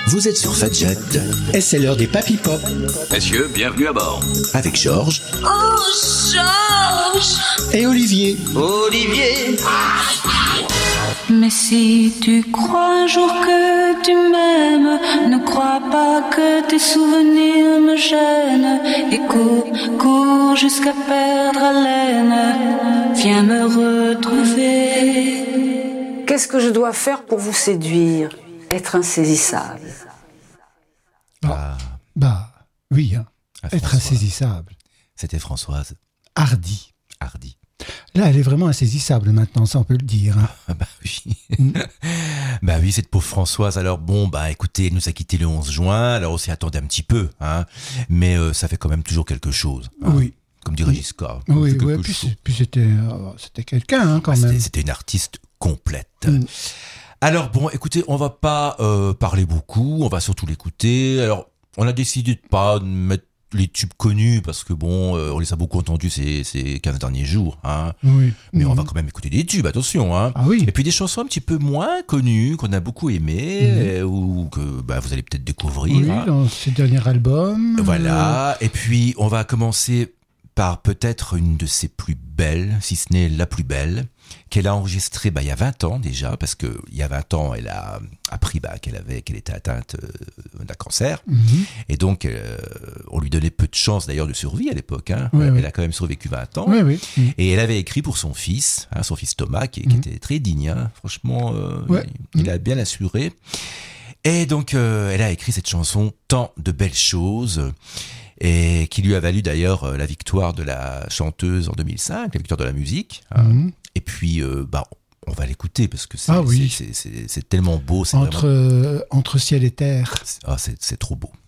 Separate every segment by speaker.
Speaker 1: Vous êtes sur Fadjet et c'est l'heure des Papy Pop.
Speaker 2: Messieurs, bienvenue à bord.
Speaker 1: Avec Georges.
Speaker 3: Oh, Georges!
Speaker 1: Et Olivier.
Speaker 2: Olivier!
Speaker 3: Mais si tu crois un jour que tu m'aimes, ne crois pas que tes souvenirs me gênent. Et cours jusqu'à perdre haleine. Viens me retrouver.
Speaker 4: Qu'est-ce que je dois faire pour vous séduire? Être insaisissable.
Speaker 5: Oui, hein. Être
Speaker 6: Françoise.
Speaker 5: insaisissable.
Speaker 6: C'était Françoise.
Speaker 5: Hardy. Là, elle est vraiment insaisissable maintenant, ça on peut le dire. Hein.
Speaker 6: Ah bah oui. Bah oui, cette pauvre Françoise. Alors bon, bah écoutez, elle nous a quitté le 11 juin. Alors on s'y attendait un petit peu, hein. Mais ça fait quand même toujours quelque chose. Hein.
Speaker 5: Oui.
Speaker 6: Comme dirait Giscard.
Speaker 5: Oui, puis c'était quelqu'un hein, quand même.
Speaker 6: C'était une artiste complète. Alors bon, écoutez, on va pas parler beaucoup, on va surtout l'écouter. Alors, on a décidé de pas mettre les tubes connus parce que bon, on les a beaucoup entendus ces 15 derniers jours, hein.
Speaker 5: Oui.
Speaker 6: Mais on va quand même écouter des tubes, attention, hein.
Speaker 5: Ah oui.
Speaker 6: Et puis des chansons un petit peu moins connues, qu'on a beaucoup aimées, ou que vous allez peut-être découvrir.
Speaker 5: Oui,
Speaker 6: hein.
Speaker 5: dans ses derniers albums.
Speaker 6: Voilà. Et puis, on va commencer par peut-être une de ses plus belles, si ce n'est la plus belle, qu'elle a enregistrée il y a 20 ans déjà, parce qu'il y a 20 ans, elle a appris qu'elle était atteinte d'un cancer. Et donc, on lui donnait peu de chance d'ailleurs de survie à l'époque. Hein. Elle a quand même survécu 20 ans.
Speaker 5: Oui.
Speaker 6: Et elle avait écrit pour son fils Thomas, qui était très digne. Hein. Franchement, il a bien assuré. Et donc, elle a écrit cette chanson « Tant de belles choses » et qui lui a valu d'ailleurs la victoire de la chanteuse en 2005, la victoire de la musique. Hein. Et puis, on va l'écouter parce que c'est tellement beau. C'est
Speaker 5: entre ciel et terre.
Speaker 6: C'est trop beau.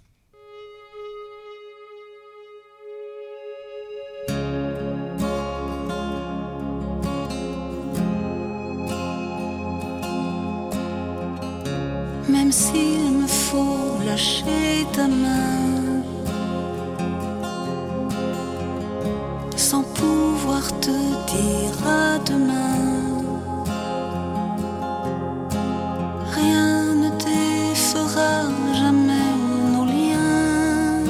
Speaker 3: Même s'il me faut lâcher ta main, sans pouvoir te dire à demain, rien ne défera jamais nos liens.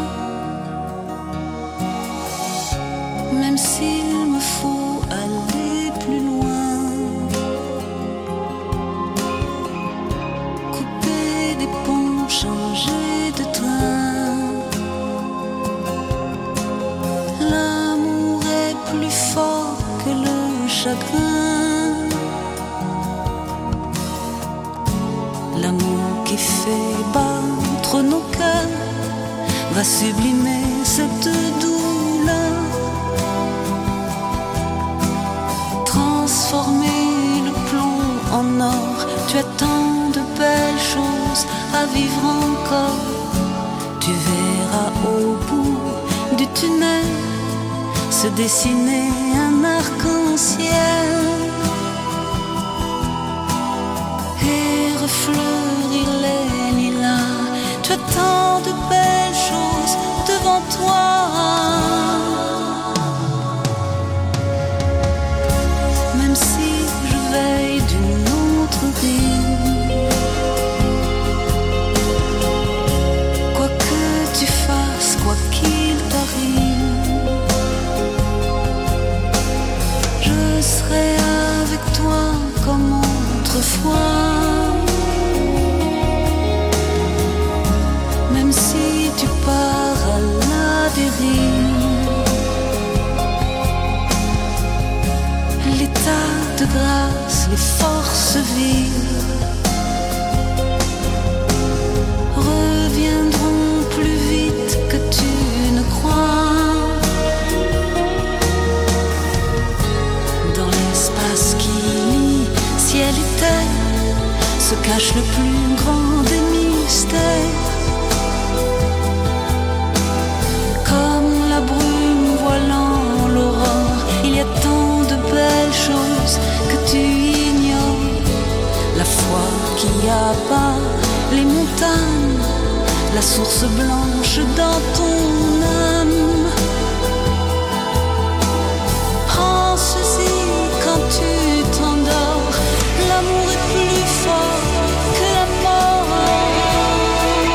Speaker 3: Même s'il me faut aller plus loin, couper des ponts, changer de train, l'amour est plus fort que le chagrin. L'amour qui fait battre nos cœurs va sublimer cette douleur, transformer le plomb en or. Tu as tant de belles choses à vivre encore. Tu verras au bout du tunnel se dessiner un arc-en-ciel et refleurir les lilas. Tu as tant de belles choses devant toi. Même si je veille d'une autre rive, quoi que tu fasses, quoi qu'il t'arrive, je serai avec toi comme autrefois. Même si tu pars à la dérive, l'état de grâce, les forces vives reviendront plus vite que tu ne crois. Dans l'espace qui lie ciel et terre se cache le plus grand des mystères. Comme la brume voilant l'aurore, il y a tant de belles choses que tu ignores. La foi qui abat les montagnes, la source blanche dans ton âme. Prends ceci quand tu t'endors, l'amour est plus fort que la mort.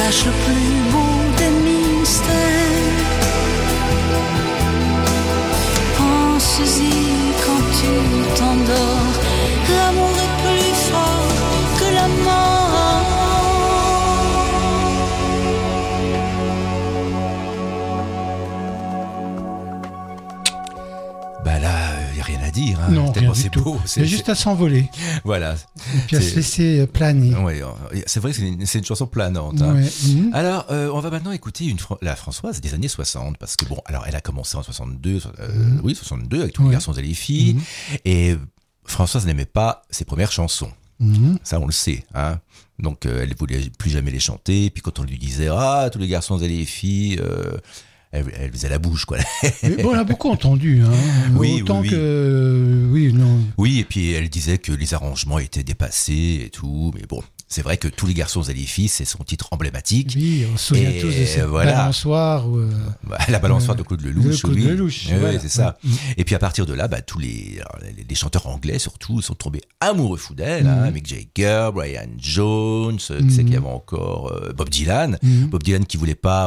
Speaker 3: cache le plus beau des mystères. Pense-y quand tu t'endors, l'amour est plus fort que la mort.
Speaker 6: Bah là, il n'y a rien à dire. Hein.
Speaker 5: Non, rien du
Speaker 6: c'est
Speaker 5: tout.
Speaker 6: beau.
Speaker 5: Il y a juste à s'envoler.
Speaker 6: Voilà.
Speaker 5: Et puis à se laisser planer.
Speaker 6: Ouais, c'est vrai que c'est une chanson planante. Hein.
Speaker 5: Ouais.
Speaker 6: Alors, on va maintenant écouter la Françoise des années 60, parce que bon, alors elle a commencé en 62, oui, 62, avec tous les garçons et les filles, et Françoise n'aimait pas ses premières chansons. Ça, on le sait. Hein. Donc, elle ne voulait plus jamais les chanter, puis quand on lui disait « Ah, tous les garçons et les filles elle faisait la bouche, quoi.
Speaker 5: Mais bon, on l'a beaucoup entendu, hein.
Speaker 6: Oui,
Speaker 5: autant
Speaker 6: oui.
Speaker 5: que... Oui, non.
Speaker 6: Oui, et puis elle disait que les arrangements étaient dépassés et tout, mais bon, c'est vrai que tous les garçons et les filles, c'est son titre emblématique.
Speaker 5: Oui, on se souvient tous de cette balançoire.
Speaker 6: La balançoire de Claude Lelouch.
Speaker 5: Claude Lelouch,
Speaker 6: oui,
Speaker 5: voilà.
Speaker 6: c'est ça. Et puis à partir de là, tous les chanteurs anglais, surtout, sont tombés amoureux fous d'elle. Hein, Mick Jagger, Brian Jones, qui c'est qu'il y avait encore Bob Dylan. Bob Dylan qui voulait pas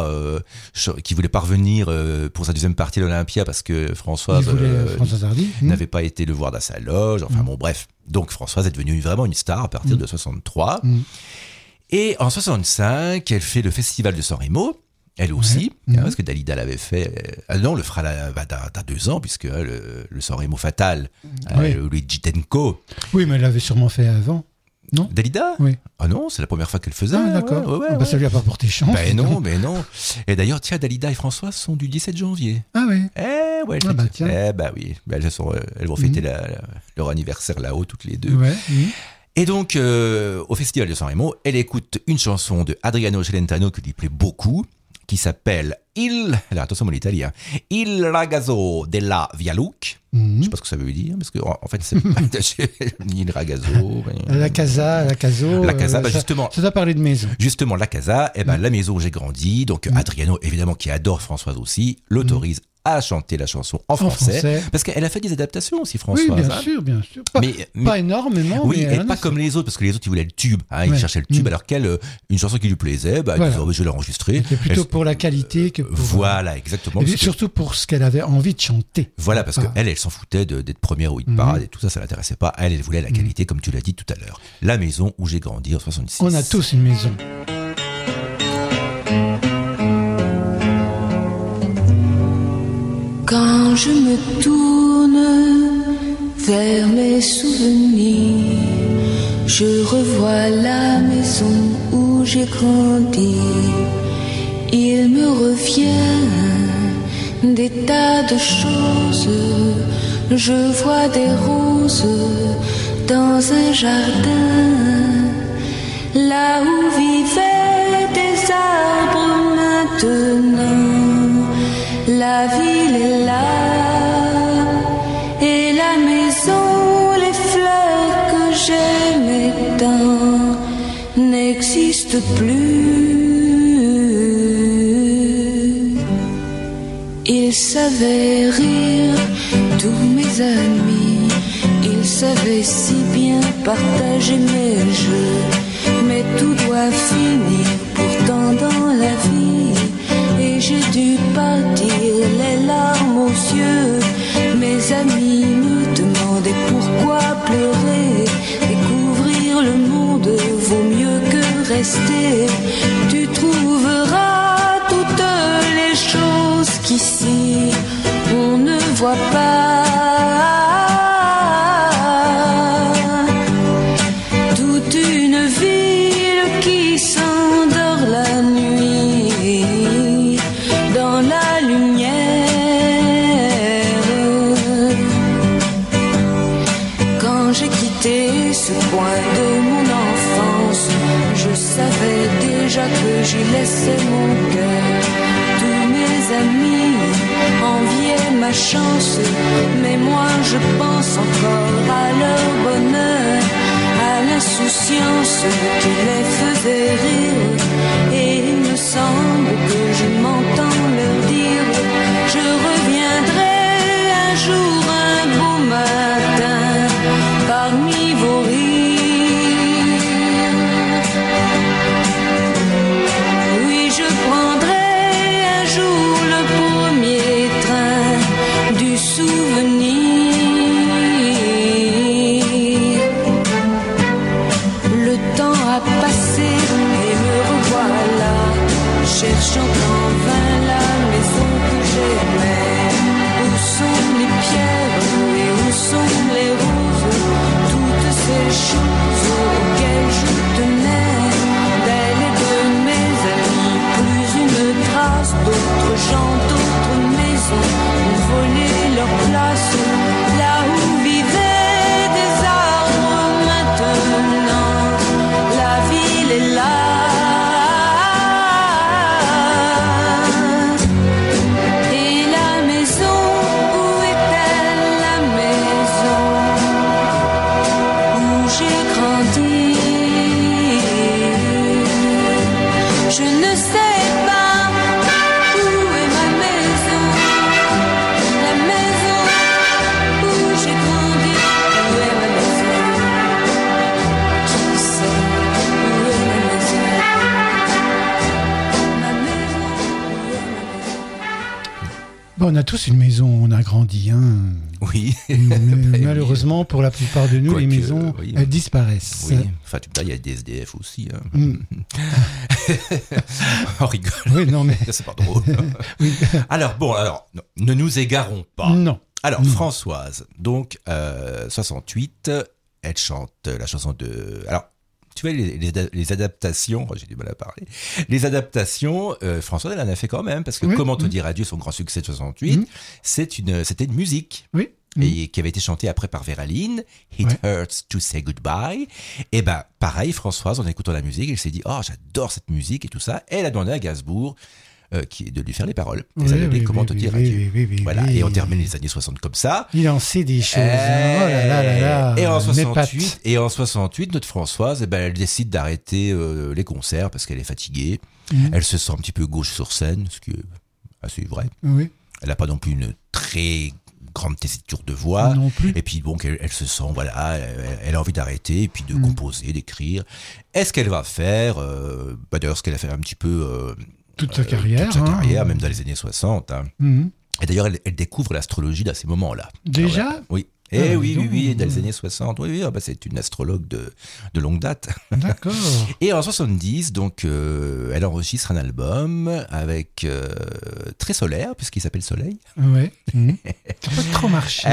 Speaker 6: revenir pour sa deuxième partie de l'Olympia parce que Françoise
Speaker 5: Hardy
Speaker 6: n'avait pas été le voir dans sa loge. Enfin bon, bref. Donc Françoise est devenue vraiment une star à partir de 63. Et en 65, elle fait le festival de San Remo, elle aussi, parce que Dalida l'avait fait. Non, on le fera dans 2 ans, puisque le San Remo fatal, Luigi Tenco.
Speaker 5: Oui, mais elle l'avait sûrement fait avant. Non.
Speaker 6: Dalida ?
Speaker 5: Oui.
Speaker 6: Ah non, c'est la première fois qu'elle faisait.
Speaker 5: Ah, d'accord. Ça lui a pas porté chance.
Speaker 6: Ben non. Et d'ailleurs, tiens, Dalida et Françoise sont du 17 janvier.
Speaker 5: Ah oui.
Speaker 6: Ouais.
Speaker 5: Tiens.
Speaker 6: Oui. Elles vont fêter leur anniversaire là-haut, toutes les deux.
Speaker 5: Ouais.
Speaker 6: Et donc, au Festival de San Remo, elle écoute une chanson de Adriano Celentano qui lui plaît beaucoup, qui s'appelle alors attention mon italien, Il ragazzo della Via Luc. Je sais pas ce que ça veut dire, parce que en fait c'est Il ragazzo.
Speaker 5: La casa,
Speaker 6: justement.
Speaker 5: Ça doit parler de maison.
Speaker 6: Justement, la casa, la maison où j'ai grandi. Donc Adriano, évidemment, qui adore Françoise aussi, l'autorise à chanter la chanson en français, parce qu'elle a fait des adaptations aussi, Françoise.
Speaker 5: Oui, bien sûr. Pas énormément.
Speaker 6: Oui,
Speaker 5: mais
Speaker 6: et pas comme les autres, parce que les autres, ils voulaient le tube. Ils cherchaient le tube, alors qu'elle, une chanson qui lui plaisait, ils disaient, je vais l'enregistrer.
Speaker 5: C'était plutôt pour la qualité que pour...
Speaker 6: Voilà, exactement.
Speaker 5: Et surtout pour ce qu'elle avait envie de chanter.
Speaker 6: Voilà, parce qu'elle s'en foutait d'être première au hit parade et tout ça, ça l'intéressait pas. Elle voulait la qualité, comme tu l'as dit tout à l'heure. La maison où j'ai grandi en 66.
Speaker 5: On a tous une maison.
Speaker 3: Quand je me tourne vers mes souvenirs, je revois la maison où j'ai grandi. Il me revient des tas de choses. Je vois des roses dans un jardin, là où vivaient des arbres maintenant. La ville est là, et la maison, les fleurs que j'aimais tant n'existent plus. Ils savaient rire, tous mes amis, ils savaient si bien partager mes jeux, mais tout doit finir pourtant dans la vie. Et j'ai dû partir les larmes aux yeux. Mes amis me demandaient pourquoi pleurer. Découvrir le monde vaut mieux que rester. Tu trouveras toutes les choses qu'ici on ne voit pas. Toute une ville qui s'endort la nuit dans la lumière. Quand j'ai quitté ce coin de mon enfance, je savais déjà que j'y laissais mon cœur. Tous mes amis enviaient ma chance, mais moi je pense encore à leur bonheur, à l'insouciance qui les faisait rire. Et il me semble que je m'entends leur dire: je reviendrai un jour, un beau matin, parmi vos rires. Je ne sais pas où est ma maison, la maison où j'ai grandi. Où est ma maison? Je ne sais où est ma maison. Ma maison, où est ma maison?
Speaker 5: Bon, on a tous une maison, on a grandi. Hein.
Speaker 6: Oui.
Speaker 5: Mais malheureusement, pour la plupart de nous,
Speaker 6: Quoique,
Speaker 5: les maisons,
Speaker 6: oui.
Speaker 5: elles disparaissent.
Speaker 6: Oui, enfin, tu me dis, il y a des SDF aussi. Hein. On rigole.
Speaker 5: Oui, non, mais...
Speaker 6: C'est pas drôle.
Speaker 5: Oui.
Speaker 6: Alors, non, ne nous égarons pas.
Speaker 5: Non.
Speaker 6: Alors,
Speaker 5: Non.
Speaker 6: Françoise, donc, 68, elle chante la chanson de... Alors, tu vois, les adaptations, j'ai du mal à parler, les adaptations, Françoise, elle en a fait quand même, parce que
Speaker 5: Oui.
Speaker 6: Comment te dire adieu, son grand succès de 68, c'était une musique.
Speaker 5: Oui.
Speaker 6: Et qui avait été chantée après par Véraline, It Hurts to Say Goodbye. Et ben, pareil, Françoise, en écoutant la musique, elle s'est dit, oh, j'adore cette musique et tout ça. Et elle a demandé à Gainsbourg de lui faire les paroles.
Speaker 5: Oui,
Speaker 6: Comment te dire adieu.
Speaker 5: oui,
Speaker 6: Voilà.
Speaker 5: oui.
Speaker 6: Et on termine les années 60 comme ça.
Speaker 5: Il en sait des choses. Oh là là là là.
Speaker 6: Et en
Speaker 5: M'épate.
Speaker 6: 68, notre Françoise, eh ben, elle décide d'arrêter les concerts parce qu'elle est fatiguée. Elle se sent un petit peu gauche sur scène, ce qui est assez vrai.
Speaker 5: Oui.
Speaker 6: Elle n'a pas non plus une très grande tessiture de voix.
Speaker 5: Non plus.
Speaker 6: Et puis, bon, elle se sent, voilà, elle a envie d'arrêter et puis de composer, d'écrire. Est-ce qu'elle va faire d'ailleurs, ce qu'elle a fait un petit peu...
Speaker 5: Toute sa carrière.
Speaker 6: Toute sa carrière, même dans les années 60. Hein.
Speaker 5: Mhm.
Speaker 6: Et d'ailleurs, elle découvre l'astrologie à ces moments-là.
Speaker 5: Déjà
Speaker 6: Alors, oui.
Speaker 5: Ah,
Speaker 6: Oui,
Speaker 5: donc,
Speaker 6: dans les années 60. Oui, bah, c'est une astrologue de longue date.
Speaker 5: D'accord.
Speaker 6: Et en 70, donc, elle enregistre un album avec très solaire, puisqu'il s'appelle Soleil.
Speaker 5: Ouais. Mhm. Ça n'a pas trop marché.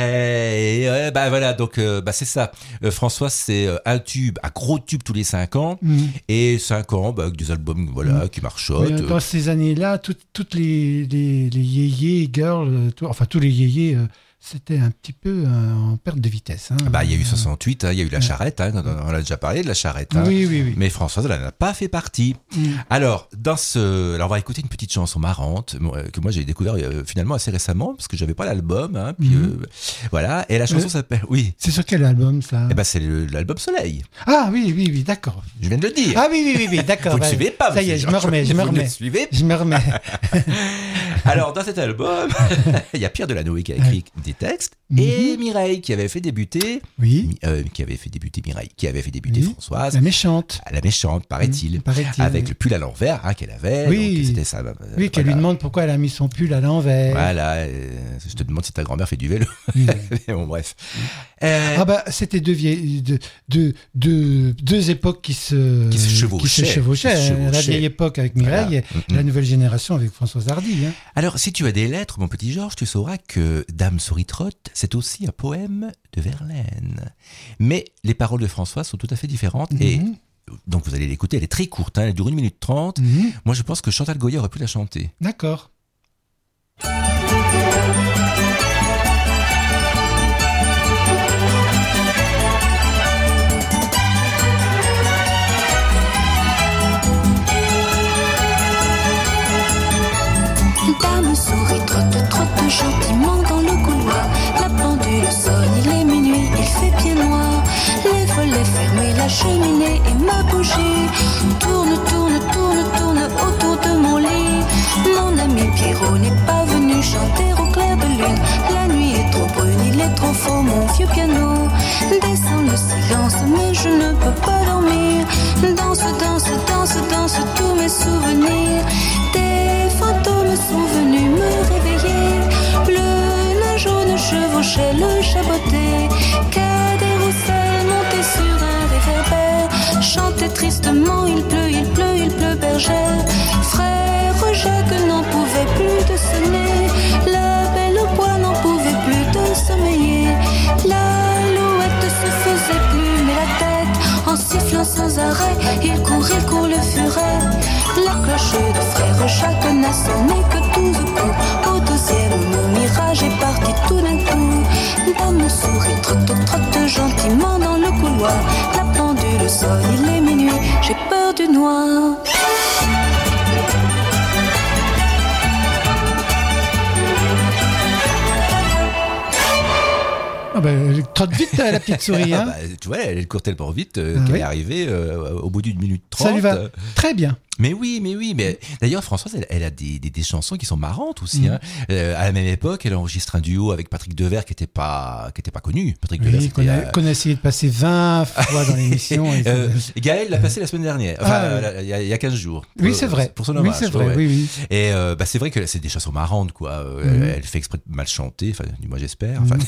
Speaker 6: Et bah voilà, donc c'est ça. François, c'est un gros tube tous les 5 ans. Et 5 ans, avec des albums qui marchotent.
Speaker 5: Mais dans ces années-là, toutes les yéyés, girls, tous les yéyés, c'était un petit peu en perte de vitesse. Hein.
Speaker 6: Il y a eu 68, il y a eu la charrette, hein, on a déjà parlé de la charrette. Hein.
Speaker 5: Oui.
Speaker 6: Mais Françoise, elle n'en a pas fait partie. Alors, on va écouter une petite chanson marrante que moi j'ai découvert finalement assez récemment parce que j'avais pas l'album. Hein, puis voilà. Et la chanson s'appelle. Oui.
Speaker 5: C'est sur quel album ça?
Speaker 6: C'est l'album Soleil.
Speaker 5: Ah oui, d'accord.
Speaker 6: Je viens de le dire.
Speaker 5: Ah oui, d'accord.
Speaker 6: Vous ne suivez pas.
Speaker 5: Ça y est, je me remets.
Speaker 6: Vous ne suivez pas.
Speaker 5: Je me remets.
Speaker 6: Alors, dans cet album, il y a Pierre Delanoë qui a écrit des textes et Mireille qui avait fait débuter.
Speaker 5: Oui.
Speaker 6: Qui avait fait débuter Mireille, qui avait fait débuter Françoise.
Speaker 5: La méchante.
Speaker 6: La méchante, paraît-il. Avec le pull à l'envers qu'elle avait.
Speaker 5: Oui.
Speaker 6: Donc, c'était ça.
Speaker 5: Oui, qu'elle lui demande pourquoi elle a mis son pull à l'envers.
Speaker 6: Voilà. Je te demande si ta grand-mère fait du vélo. Bon, bref.
Speaker 5: C'était deux époques qui se chevauchaient. La vieille époque avec Mireille et la nouvelle génération avec Françoise Hardy. Hein.
Speaker 6: Alors, si tu as des lettres, mon petit Georges, tu sauras que Dame Souris-Trotte, c'est aussi un poème de Verlaine. Mais les paroles de Françoise sont tout à fait différentes et donc vous allez l'écouter, elle est très courte, hein, elle dure 1 minute 30. Moi, je pense que Chantal Goya aurait pu la chanter.
Speaker 5: D'accord.
Speaker 3: Dame souris trotte gentiment dans le couloir. La pendule sonne, il est minuit, il fait bien noir. Les volets fermés, la cheminée et ma bougie tourne autour de mon lit. Mon ami Pierrot n'est pas venu chanter au clair de lune. La nuit est trop brune, il est trop faux, mon vieux piano. Descend le silence, mais je ne peux pas dormir. Danse tous mes souvenirs. Des fantômes sont venus me réveiller. Le linge jaune chevauchait le chaboté. Cadet Roussel monté sur un réverbère. Chantait tristement, il pleut, bergère. Frère Jacques n'en pouvait plus de sonner. La belle au bois n'en pouvait plus de sommeiller. L'alouette se faisait plumer la tête. En sifflant sans arrêt, il court le furet. La cloche de frère Jacques n'a sonné que 12 coups. Au 12e, mon mirage est parti tout d'un coup. Dame souris trotte gentiment dans le couloir. La pendule sonne, il est minuit, j'ai peur du noir.
Speaker 5: Elle trotte vite, la petite souris. Hein.
Speaker 6: Tu vois, elle court tellement vite qu'elle est arrivée au bout d'1 minute 30.
Speaker 5: Ça lui va très bien.
Speaker 6: Mais oui, mais d'ailleurs Françoise, elle a des chansons qui sont marrantes aussi. Hein. À la même époque, elle enregistre un duo avec Patrick Devers qui était pas connu. Patrick Devers,
Speaker 5: qu'on a essayé de passer 20 fois dans l'émission.
Speaker 6: Gaël l'a passé la semaine dernière, il y a 15 jours.
Speaker 5: Oui, c'est vrai.
Speaker 6: Pour son hommage.
Speaker 5: Oui, c'est vrai. Oui.
Speaker 6: Et c'est vrai que c'est des chansons marrantes, quoi. Elle fait exprès de mal chanter, enfin, du moins j'espère. Enfin,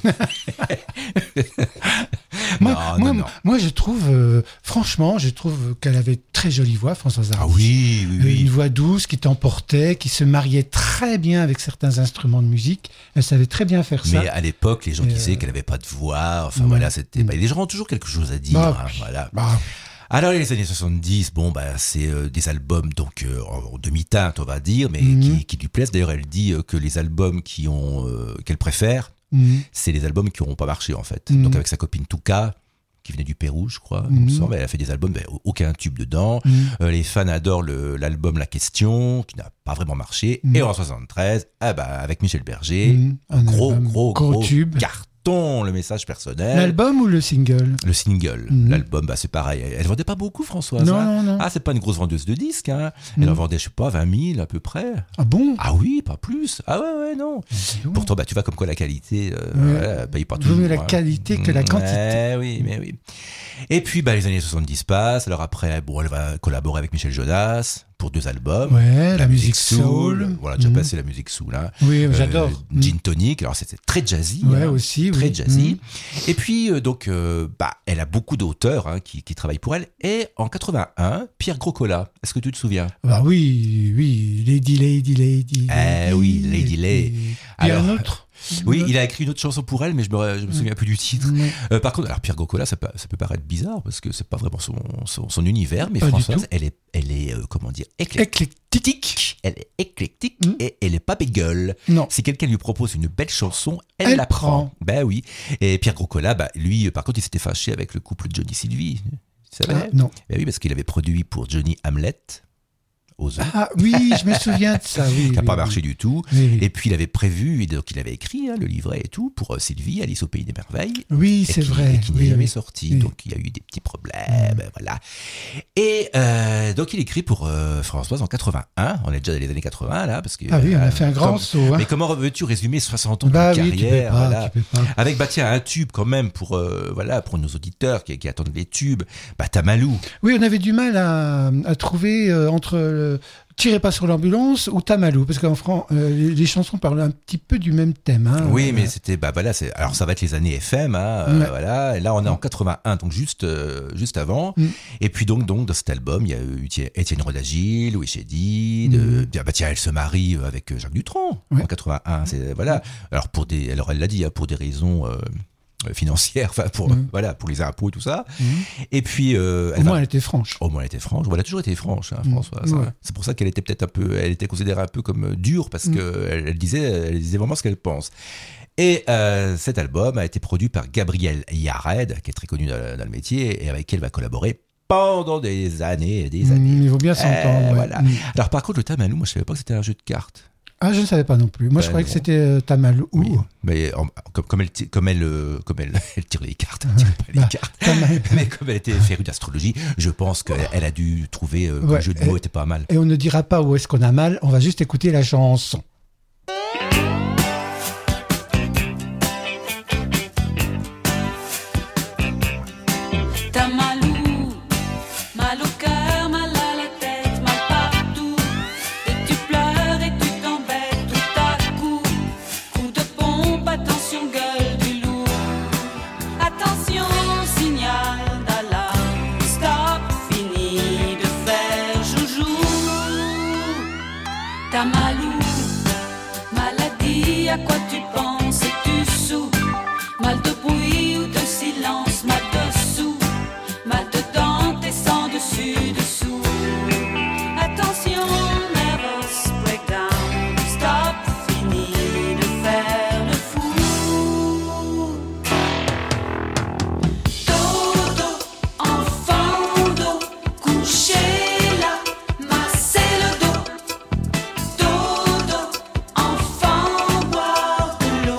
Speaker 5: Moi, je trouve, franchement, qu'elle avait très jolie voix, Françoise Hardy.
Speaker 6: Ah oui.
Speaker 5: Une voix douce qui t'emportait, qui se mariait très bien avec certains instruments de musique. Elle savait très bien faire ça.
Speaker 6: Mais à l'époque, les gens disaient qu'elle n'avait pas de voix. Enfin voilà, c'était. Les gens ont toujours quelque chose à dire. Voilà. Alors les années 70, c'est des albums donc en demi-teinte, on va dire, mais qui lui plaisent. D'ailleurs, elle dit que les albums qu'elle préfère, c'est les albums qui n'auront pas marché en fait. Donc avec sa copine Touka, qui venait du Pérou, je crois, il me semble, elle a fait des albums, aucun tube dedans. Les fans adorent l'album La Question, qui n'a pas vraiment marché. Et en 73, avec Michel Berger, un gros tube. Carton, le message personnel.
Speaker 5: L'album ou le single ?
Speaker 6: Le single. L'album, c'est pareil. Elle vendait pas beaucoup, Françoise.
Speaker 5: Non.
Speaker 6: Ah, c'est pas une grosse vendeuse de disques. Hein. Elle en vendait, je sais pas, 20 000 à peu près.
Speaker 5: Ah bon ?
Speaker 6: Ah oui, pas plus. Ah ouais, non. Pourtant, tu vois comme quoi la qualité paye pas toujours.
Speaker 5: Vaut mieux la qualité que la quantité.
Speaker 6: Oui. Et puis, les années 70 passent. Alors après, elle va collaborer avec Michel Jonas pour 2 albums.
Speaker 5: Ouais, la musique soul.
Speaker 6: Voilà, déjà passé la musique soul. Hein.
Speaker 5: Oui, j'adore.
Speaker 6: Gin Tonic. Alors, c'était très jazzy.
Speaker 5: Ouais, aussi.
Speaker 6: Très jazzy. Et puis, elle a beaucoup d'auteurs qui travaillent pour elle. Et en 81, Pierre Groscola. Est-ce que tu te souviens ?
Speaker 5: Oui. Lady.
Speaker 6: Oui, Lady Lay.
Speaker 5: Il y a un autre.
Speaker 6: Oui, il a écrit une autre chanson pour elle, mais je me souviens plus du titre. Par contre, alors Pierre Groscola, ça peut paraître bizarre parce que c'est pas vraiment son univers, mais Françoise, elle est comment dire, éclectique. Elle est éclectique et elle est pas bégueule.
Speaker 5: Non.
Speaker 6: Si quelqu'un lui propose une belle chanson, elle la prend. Ben oui. Et Pierre Groscola, lui, par contre, il s'était fâché avec le couple Johnny-Sylvie. Tu savais ?
Speaker 5: Non.
Speaker 6: Ben oui, parce qu'il avait produit pour Johnny Hamlet.
Speaker 5: Ah oui, je me souviens de ça.
Speaker 6: Qui n'a pas marché du tout.
Speaker 5: Oui.
Speaker 6: Et puis il avait prévu, et donc il avait écrit le livret et tout pour Sylvie, Alice au Pays des Merveilles.
Speaker 5: Oui, c'est vrai.
Speaker 6: Et qui n'est jamais sorti. Oui. Donc il y a eu des petits problèmes, voilà. Et donc il écrit pour Françoise en 81. On est déjà dans les années 80 là, parce que.
Speaker 5: Ah oui, on a fait un grand saut. Hein.
Speaker 6: Mais comment veux-tu résumer 60 ans de carrière,
Speaker 5: tu peux pas.
Speaker 6: Avec un tube quand même pour nos auditeurs qui attendent les tubes. Tamalou.
Speaker 5: Oui, on avait du mal à trouver entre Tirez pas sur l'ambulance ou Tamalou, parce qu'en France, les chansons parlent un petit peu du même thème. Hein,
Speaker 6: oui, mais c'était, alors ça va être les années FM, voilà. Et là, on est en 81, donc juste avant. Et puis donc dans cet album, il y a eu Étienne Rodagil, Louis Chédid, elle se marie avec Jacques Dutronc en 81. Voilà. Alors elle l'a dit, pour des raisons financière, pour les impôts et tout ça. Et puis
Speaker 5: au moins elle était franche.
Speaker 6: Elle a toujours été franche, Françoise. Ouais. C'est pour ça qu'elle était peut-être elle était considérée un peu comme dure parce que elle disait vraiment ce qu'elle pense. Et cet album a été produit par Gabriel Yared, qui est très connu dans le métier et avec qui elle va collaborer pendant des années et des années.
Speaker 5: Il vaut bien s'entendre.
Speaker 6: Voilà. Alors par contre, le Tamalou, moi je savais pas que c'était un jeu de cartes.
Speaker 5: Ah, je ne savais pas non plus. Moi, je croyais que c'était Tamalou.
Speaker 6: Oui, mais comme elle tire les cartes, elle tire pas les cartes. Mais comme elle était férue d'astrologie, je pense qu'elle a dû trouver que le jeu de mots était pas mal.
Speaker 5: Et on ne dira pas où est-ce qu'on a mal, on va juste écouter la chanson.
Speaker 3: Tamalou, maladie, à quoi tu penses? Es-tu sous? Mal de bruit ou de silence, mal dessous, mal dedans, t'es sans dessus, dessous. Attention, nervous breakdown, stop, fini de faire le fou. Dodo, enfant d'eau, couché là, masser le dos. Dodo, enfant, boire de l'eau.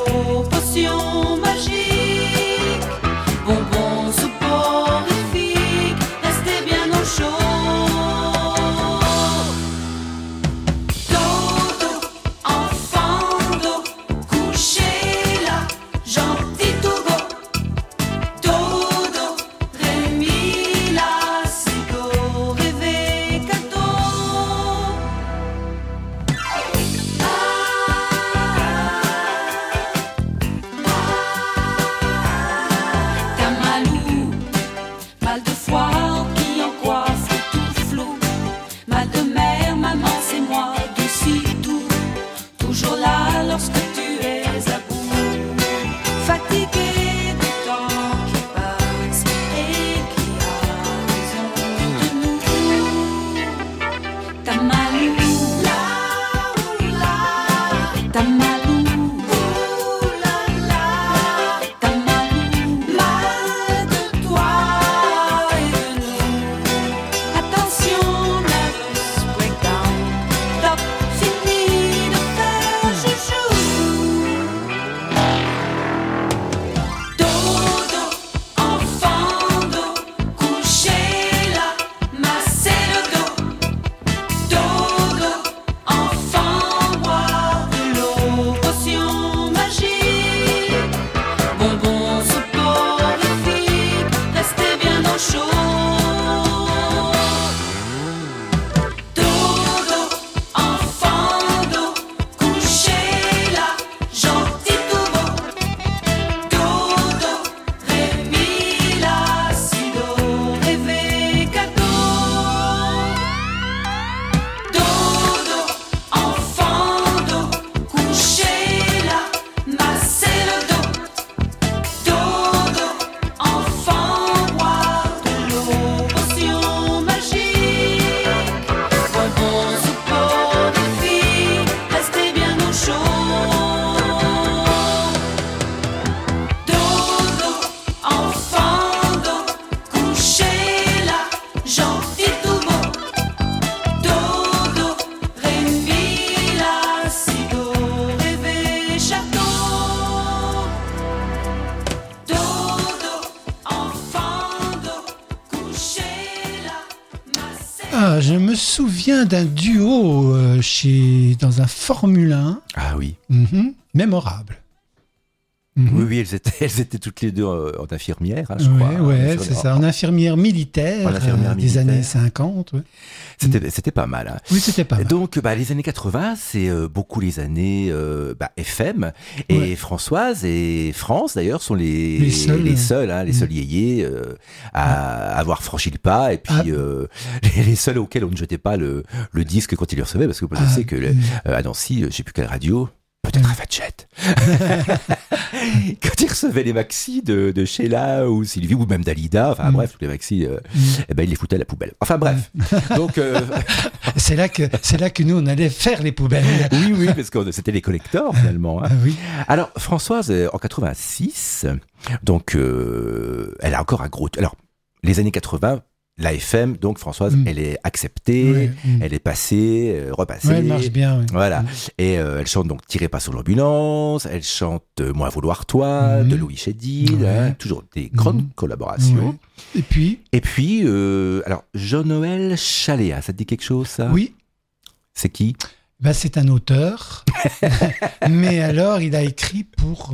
Speaker 5: me souviens d'un duo dans un Formule 1.
Speaker 7: Ah oui.
Speaker 5: Mémorable.
Speaker 7: Oui, elles étaient toutes les deux en infirmière, je crois.
Speaker 5: Oui, c'est ça, en infirmière militaire, des années 50. Ouais.
Speaker 7: C'était pas mal. Hein.
Speaker 5: Oui, c'était pas mal.
Speaker 7: Donc, les années 80, c'est beaucoup les années FM. Et Françoise et France, d'ailleurs, sont les seuls yéyés à avoir franchi le pas. Et puis, les seuls auxquels on ne jetait pas le disque quand ils le recevaient. Parce que je sais que à Nancy, je sais plus quelle radio... Peut-être à Fadjet. Quand ils recevaient les maxis de Sheila ou Sylvie ou même d'Alida, enfin bref, tous les maxis, ils les foutaient à la poubelle. Enfin bref. Donc
Speaker 5: c'est là que nous on allait faire les poubelles.
Speaker 7: Oui, parce que c'était les collecteurs finalement. Hein.
Speaker 5: Oui.
Speaker 7: Alors Françoise en 86, donc elle a encore un gros. Alors les années 80. La FM, donc Françoise, elle est acceptée, elle est passée, repassée.
Speaker 5: Ouais, elle marche bien. Oui.
Speaker 7: Voilà. Et elle chante donc Tirez pas sur l'ambulance, elle chante Moi vouloir toi, de Louis Chédid, toujours des grandes collaborations.
Speaker 5: Ouais. Et puis,
Speaker 7: alors Jean-Noël Chaléa, ça te dit quelque chose ça ?
Speaker 5: Oui.
Speaker 7: C'est qui ?
Speaker 5: C'est un auteur, mais alors il a écrit pour...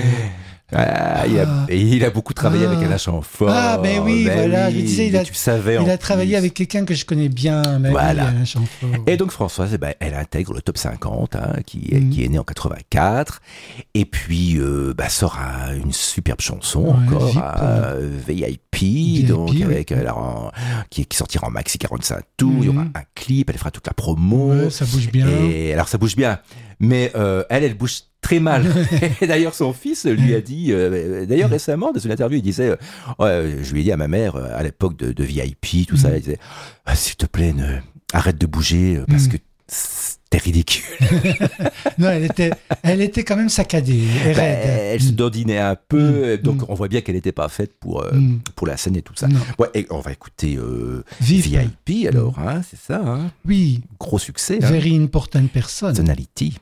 Speaker 7: il a beaucoup travaillé avec Alain Chamfort.
Speaker 5: Voilà, je disais, il a travaillé
Speaker 7: plus.
Speaker 5: avec quelqu'un que je connais bien, Alain Chamfort.
Speaker 7: Et donc Françoise, elle intègre le top 50, qui est né en 84, et puis sort une superbe chanson encore, VIP, donc avec qui sortira en maxi 45 tours, il y aura un clip, elle fera toute la promo.
Speaker 5: Ouais, ça bouge bien.
Speaker 7: Et alors ça bouge bien, mais elle bouge très mal. Et d'ailleurs, son fils lui a dit, d'ailleurs récemment, dans une interview, il disait, je lui ai dit à ma mère, à l'époque de VIP, tout ça, il disait, s'il te plaît, arrête de bouger, parce que t'es ridicule.
Speaker 5: Non, elle était quand même saccadée.
Speaker 7: Elle se dandinait un peu, donc on voit bien qu'elle n'était pas faite pour la scène et tout ça. Ouais, et on va écouter VIP alors, c'est ça. Hein.
Speaker 5: Oui.
Speaker 7: Gros succès.
Speaker 5: Very important person.
Speaker 7: Personality.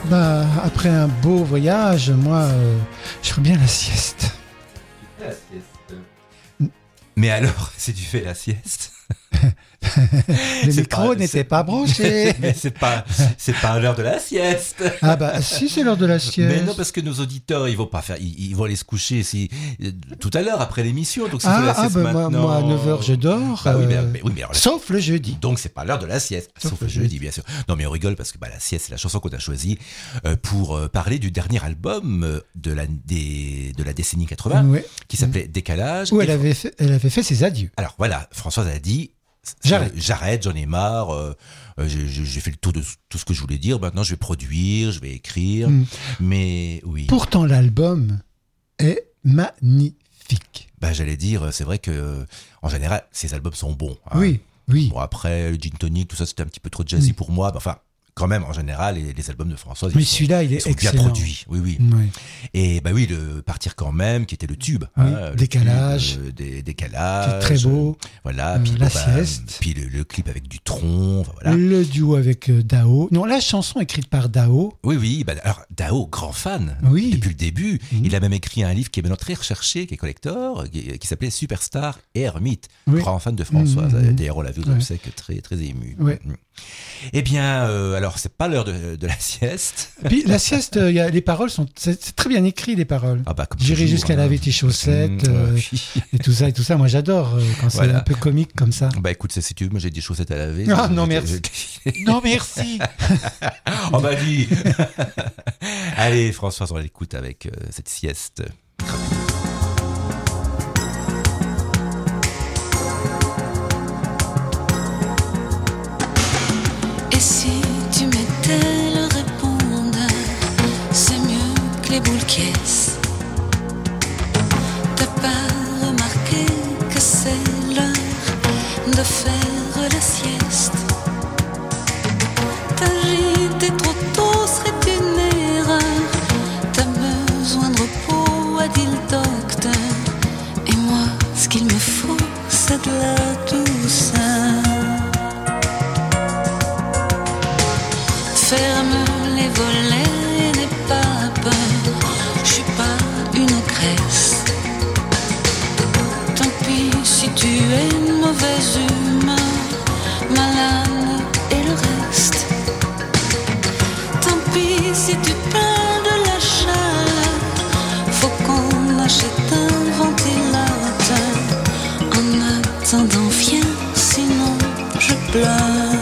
Speaker 5: Après un beau voyage, moi, je ferais bien la sieste.
Speaker 6: Mais alors, si tu fais la sieste...
Speaker 5: Le micro n'était pas branché.
Speaker 6: Mais c'est pas l'heure de la sieste.
Speaker 5: Ah bah si, c'est l'heure de la sieste.
Speaker 6: Mais non, parce que nos auditeurs, ils vont pas faire, ils vont aller se coucher tout à l'heure après l'émission. Donc si tu fais la sieste maintenant,
Speaker 5: moi à 9h je dors.
Speaker 6: Bah oui, mais alors,
Speaker 5: sauf le jeudi.
Speaker 6: Donc c'est pas l'heure de la sieste. Sauf le jeudi, bien sûr. Non, mais on rigole parce que la sieste, c'est la chanson qu'on a choisie pour parler du dernier album de la décennie 80, qui s'appelait Décalage.
Speaker 5: Où elle avait fait ses adieux.
Speaker 6: Alors voilà, Françoise a dit. J'arrête, j'en ai marre. J'ai fait le tour de tout ce que je voulais dire. Maintenant, je vais produire, je vais écrire. Mais oui.
Speaker 5: Pourtant, l'album est magnifique.
Speaker 6: J'allais dire, c'est vrai que en général, ces albums sont bons. Hein.
Speaker 5: Oui.
Speaker 6: Bon, après, le Gin Tonic, tout ça, c'était un petit peu trop jazzy pour moi. Enfin. Quand même, en général, les albums de Françoise,
Speaker 5: mais celui-là, il est excellent.
Speaker 6: Bien produits, oui. Et le Partir quand même, qui était le tube.
Speaker 5: Oui, Décalage.
Speaker 6: Décalage.
Speaker 5: Très beau.
Speaker 6: Voilà. Puis
Speaker 5: la sieste.
Speaker 6: Puis le clip avec Dutronc. Voilà.
Speaker 5: Le duo avec Dao. Non, la chanson écrite par Dao.
Speaker 6: Oui. Alors, Dao, grand fan.
Speaker 5: Oui.
Speaker 6: Depuis le début. Il a même écrit un livre qui est maintenant très recherché, qui est collector, qui s'appelait Superstar et Hermite. Grand fan de Françoise. D'ailleurs, on l'a vu aux obsèques très, très ému.
Speaker 5: Oui.
Speaker 6: Eh bien, alors, c'est pas l'heure de la sieste.
Speaker 5: Puis, la sieste, les paroles c'est très bien écrit, les paroles. J'irai jusqu'à laver tes chaussettes, et tout ça. Moi, j'adore quand c'est un peu comique comme ça.
Speaker 6: Écoute, si tu veux, moi, j'ai des chaussettes à laver.
Speaker 5: Ah, non, merci. Non, merci.
Speaker 6: Dis. Allez, Françoise, on l'écoute avec cette sieste.
Speaker 3: Le répondeur, c'est mieux que les boules caisses. T'as pas remarqué que c'est l'heure de faire la sieste. T'agiter trop tôt serait une erreur. T'as besoin de repos, a dit le docteur. Et moi, ce qu'il me faut, c'est de la douceur. Ferme les volets, n'aie pas peur, je suis pas une ogresse. Tant pis si tu es une mauvaise humeur, malade et le reste. Tant pis si tu plains de la chaleur, faut qu'on achète un ventilateur. En attendant, viens, sinon je pleure.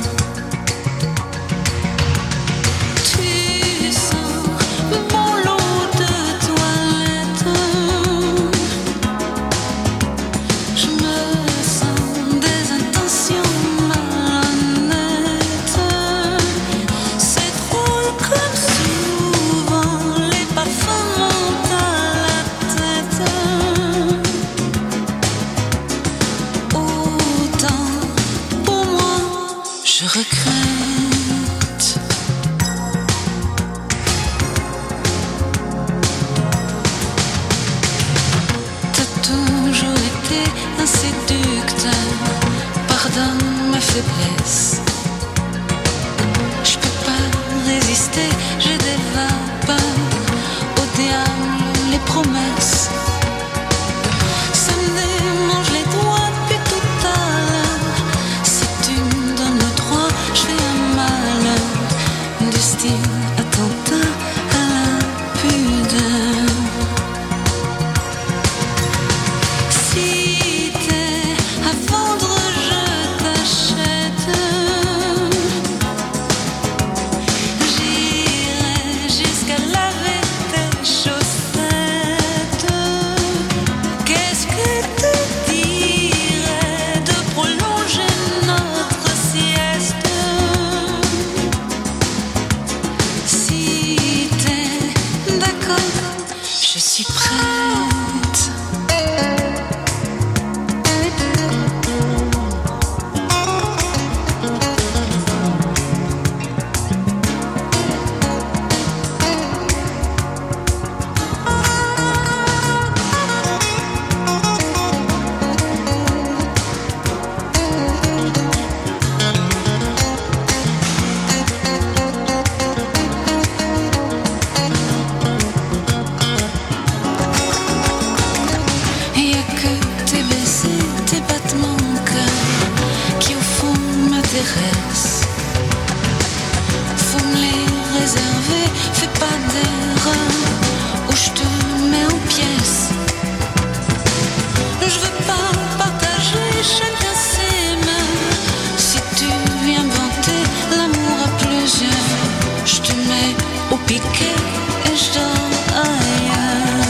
Speaker 3: Je peux pas résister, j'ai des vapeurs, au diable les promesses. Ça me démange les doigts depuis tout à l'heure. Si tu me donnes le droit, je fais un malheur du style attentat à la pudeur. Si t'es à vendre, je t'achète. J'irai au piquet et je dors ailleurs.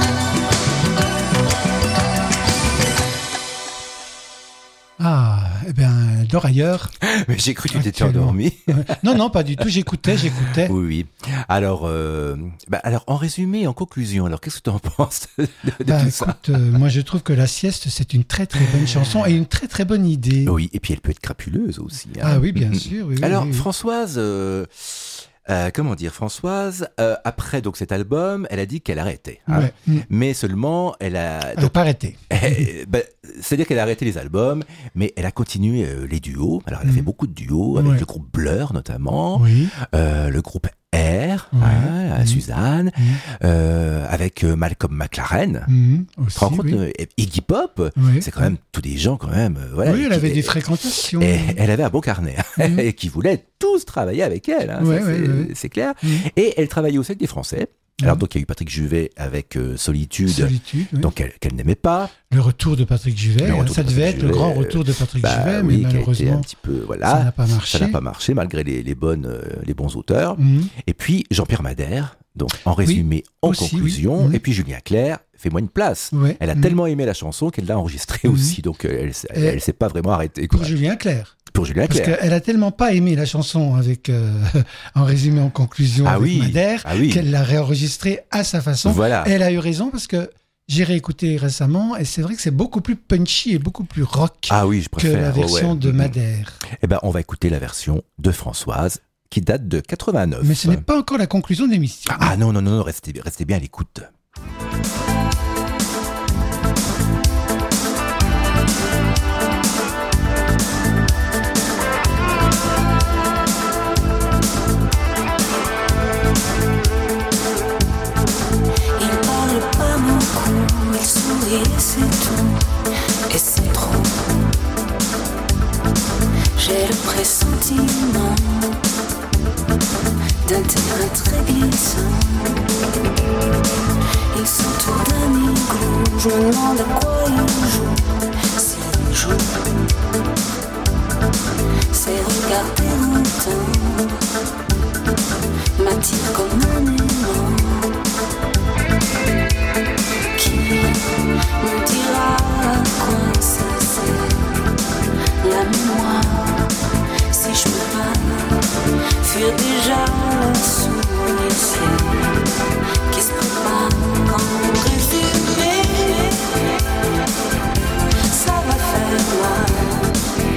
Speaker 5: Ah, eh bien, dors ailleurs.
Speaker 7: Mais j'ai cru que tu t'étais endormi.
Speaker 5: Non, pas du tout. J'écoutais.
Speaker 7: Oui. Alors, en résumé, en conclusion, alors qu'est-ce que tu en penses de tout ça?
Speaker 5: Moi, je trouve que la sieste, c'est une très très bonne chanson et une très très bonne idée.
Speaker 7: Oui, et puis elle peut être crapuleuse aussi. Hein.
Speaker 5: Ah oui, bien sûr. Oui,
Speaker 7: alors,
Speaker 5: oui.
Speaker 7: Françoise. Françoise, après donc cet album, elle a dit qu'elle arrêtait. Hein,
Speaker 5: ouais.
Speaker 7: Mais seulement, elle a
Speaker 5: pas arrêté.
Speaker 7: C'est-à-dire qu'elle a arrêté les albums, mais elle a continué les duos. Alors, elle a fait beaucoup de duos avec le groupe Blur notamment, le groupe R, Suzanne, avec Malcolm McLaren.
Speaker 5: Aussi,
Speaker 7: tu te rends compte, Iggy Pop, c'est quand même tous des gens quand même. Voilà,
Speaker 5: oui, elle avait des fréquentations.
Speaker 7: Et elle avait un beau carnet et qui voulaient tous travailler avec elle. Hein, c'est clair. Et elle travaillait aussi avec des Français. Alors donc il y a eu Patrick Juvet avec Solitude, donc qu'elle n'aimait pas.
Speaker 5: Le retour de Patrick Juvet, ça devait être le grand retour de Patrick Juvet, mais malheureusement
Speaker 7: un petit peu, ça n'a pas marché malgré les bons auteurs. Et puis Jean-Pierre Madère, donc en résumé, en conclusion, et puis Julien Clerc, Fais-moi une place. Elle a tellement aimé la chanson qu'elle l'a enregistrée aussi, donc elle s'est pas vraiment arrêtée.
Speaker 5: Pour Julien Clerc.
Speaker 7: Parce
Speaker 5: qu'elle a tellement pas aimé la chanson avec, en résumé, en conclusion, avec Madère, qu'elle l'a réenregistrée à sa façon.
Speaker 7: Voilà.
Speaker 5: Et elle a eu raison parce que j'ai réécouté récemment et c'est vrai que c'est beaucoup plus punchy et beaucoup plus rock que la version de Madère.
Speaker 7: Eh ben, on va écouter la version de Françoise qui date de 89.
Speaker 5: Mais ce n'est pas encore la conclusion de l'émission.
Speaker 7: Ah non, restez bien à l'écoute.
Speaker 3: Et c'est tout, et c'est trop. J'ai le pressentiment d'un terrain très glissant. Il s'entoure d'un igloo. Je me demande à quoi il joue. S'il joue, ses regards déroutants m'attirent comme un aimant. Me dira à quoi ça sert la mémoire, si je peux pas fuir déjà le sourire qui se prépare en résumé. Ça va faire mal.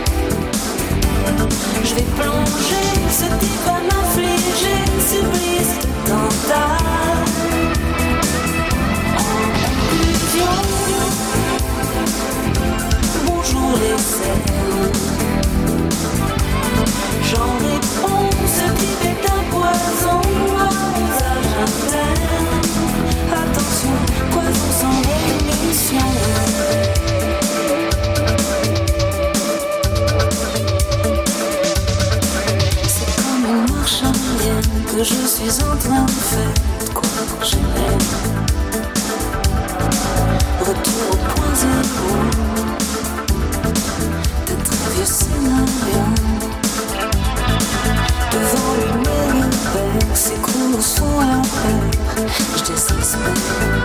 Speaker 3: Je vais plonger, ce type va m'affliger, supplice de tentale. Bonjour les cerfs. J'en réponds, ce type est un poison à usage interne. Attention, poison sans rémission. C'est comme une marche indienne que je suis en train de faire, quoi que j'aime. Retour au point zéro d'un très vieux scénario. Devant lui, le père s'écroule sous la peur. Je désespère.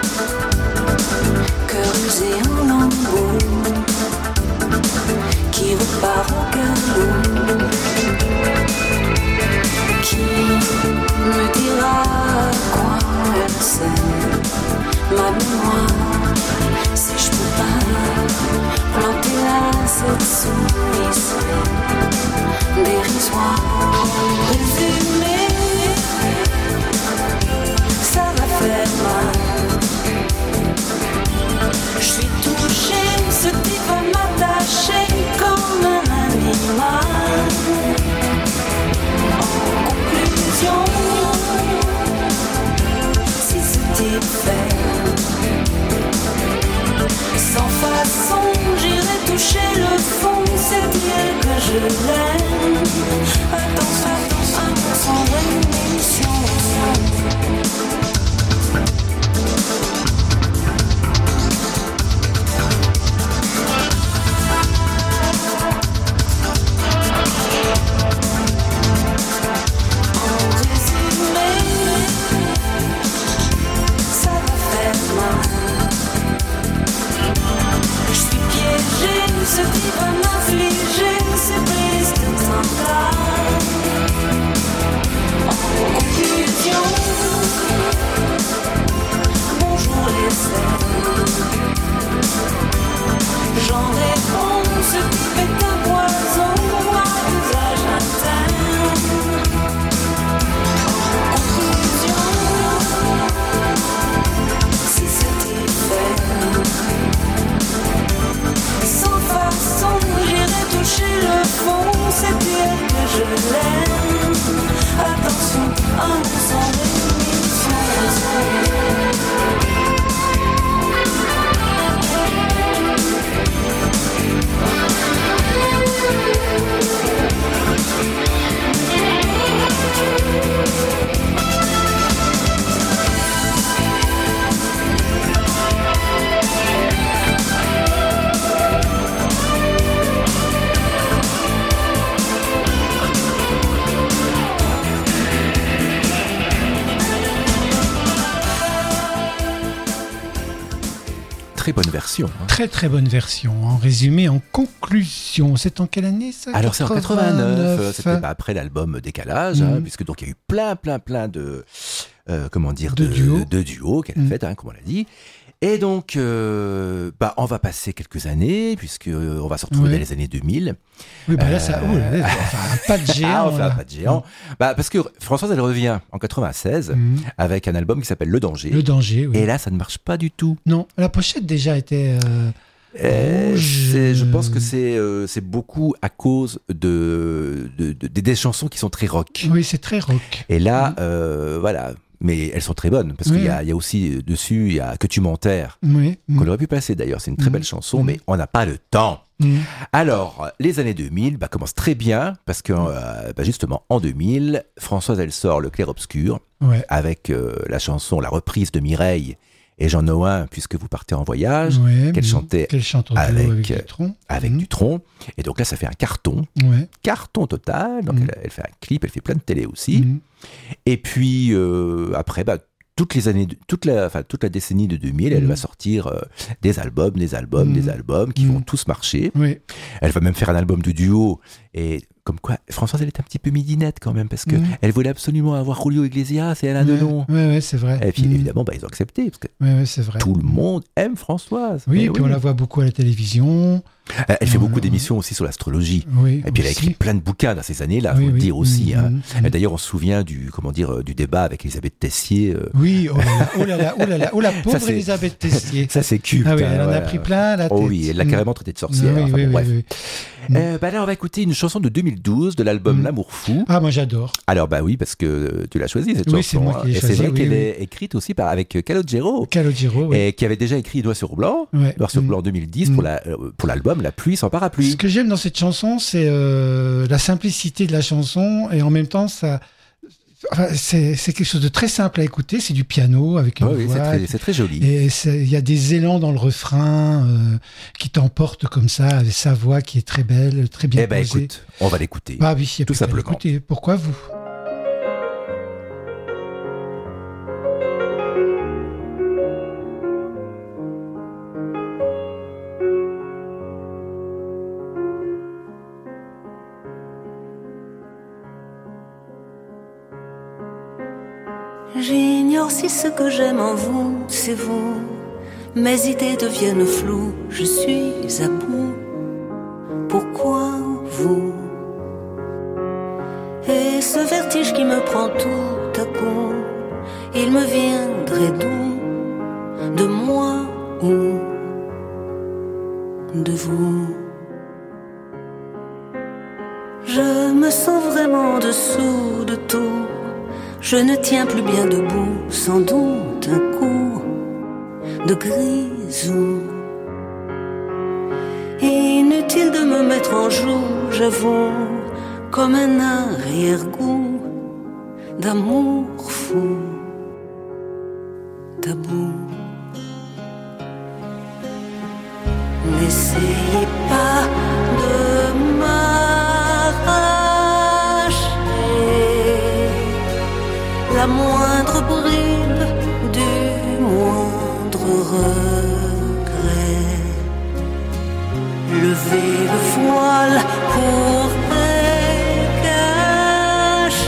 Speaker 3: Cœur usé en lambeaux qui repart au galop. Qui me dira à quoi elle sert ma mémoire, si je peux pas planter là cette souris dérisoire. Résumé, ça va faire mal. Je suis touchée, ce type va m'attacher comme un animal. En conclusion, si ce type fait sans façon, j'irai toucher le fond, c'est dire que je l'aime. Attention, sans rémission. En résumé,
Speaker 7: très bonne version.
Speaker 5: Très très bonne version. En résumé, en conclusion, c'est en quelle année ça?
Speaker 7: Alors c'est en 89. C'était après l'album Décalage, puisque donc il y a eu plein de duos qu'elle a fait, comme on l'a dit. Et donc, on va passer quelques années, puisqu'on va se retrouver dans les années 2000.
Speaker 5: Oui, là, ça, on fait un pas de géant.
Speaker 7: On fait un pas de géant. Parce que Françoise, elle revient en 96 avec un album qui s'appelle Le Danger.
Speaker 5: Le Danger, oui.
Speaker 7: Et là, ça ne marche pas du tout.
Speaker 5: Non, la pochette déjà était rouge.
Speaker 7: Je pense que c'est beaucoup à cause des chansons qui sont très rock.
Speaker 5: Oui, c'est très rock.
Speaker 7: Et là, voilà... Mais elles sont très bonnes, parce qu'il y a aussi dessus, il y a Que tu m'enterres, qu'on aurait pu passer d'ailleurs. C'est une très belle chanson, mais on n'a pas le temps. Alors, les années 2000 commencent très bien, parce que justement, en 2000, Françoise, elle sort Le Clair-Obscur, avec la chanson, la reprise de Mireille et Jean Nohain, Puisque vous partez en voyage, qu'elle chantait avec Dutronc. Et donc là, ça fait un carton total. Donc elle fait un clip, elle fait plein de télé aussi. Et puis après, toute la décennie de 2000, elle va sortir des albums qui vont tous marcher. Elle va même faire un album de duo. Et comme quoi, Françoise, elle est un petit peu midinette quand même, parce que elle voulait absolument avoir Julio Iglesias et Alain Delon.
Speaker 5: Oui, c'est vrai.
Speaker 7: Et puis évidemment, ils ont accepté, parce que
Speaker 5: c'est vrai.
Speaker 7: tout le monde aime Françoise.
Speaker 5: Oui, et puis on la voit beaucoup à la télévision.
Speaker 7: Elle fait beaucoup d'émissions aussi sur l'astrologie. Et puis elle a écrit plein de bouquins dans ces années-là, faut le dire aussi. Et d'ailleurs, on se souvient du débat avec Elisabeth Tessier.
Speaker 5: Oui, oh la pauvre Elisabeth Tessier.
Speaker 7: Ça, c'est culte.
Speaker 5: Ah oui, elle en a pris plein la tête.
Speaker 7: Oh oui, elle l'a carrément traité de sorcière. Bref. Là, on va écouter une chanson de 2012 de l'album L'Amour Fou.
Speaker 5: Ah, moi j'adore.
Speaker 7: Alors, oui, parce que tu l'as choisie cette chanson.
Speaker 5: Oui, c'est moi qui l'ai choisie.
Speaker 7: Et c'est vrai qu'elle est écrite aussi avec Calogero. Et qui avait déjà écrit Noir sur blanc en 2010 pour l'album La pluie sans parapluie.
Speaker 5: Ce que j'aime dans cette chanson, c'est la simplicité de la chanson, et en même temps, c'est quelque chose de très simple à écouter. C'est du piano avec une voix.
Speaker 7: C'est très joli.
Speaker 5: Et il y a des élans dans le refrain qui t'emportent comme ça, avec sa voix qui est très belle, très bien posée.
Speaker 7: Écoute, on va l'écouter.
Speaker 5: Oui,
Speaker 7: tout simplement.
Speaker 5: Écoutez, pourquoi vous?
Speaker 3: J'ignore si ce que j'aime en vous, c'est vous. Mes idées deviennent floues, je suis à bout. Pourquoi vous? Et ce vertige qui me prend tout à coup, il me viendrait d'où? De moi ou de vous? Je me sens vraiment dessous de tout. Je ne tiens plus bien debout, sans doute un coup de grisou. Inutile de me mettre en joue, j'avoue, comme un arrière-goût d'amour fou, tabou. N'essayez pas de m'arracher la moindre bribe du moindre regret. Levez le voile pour cacher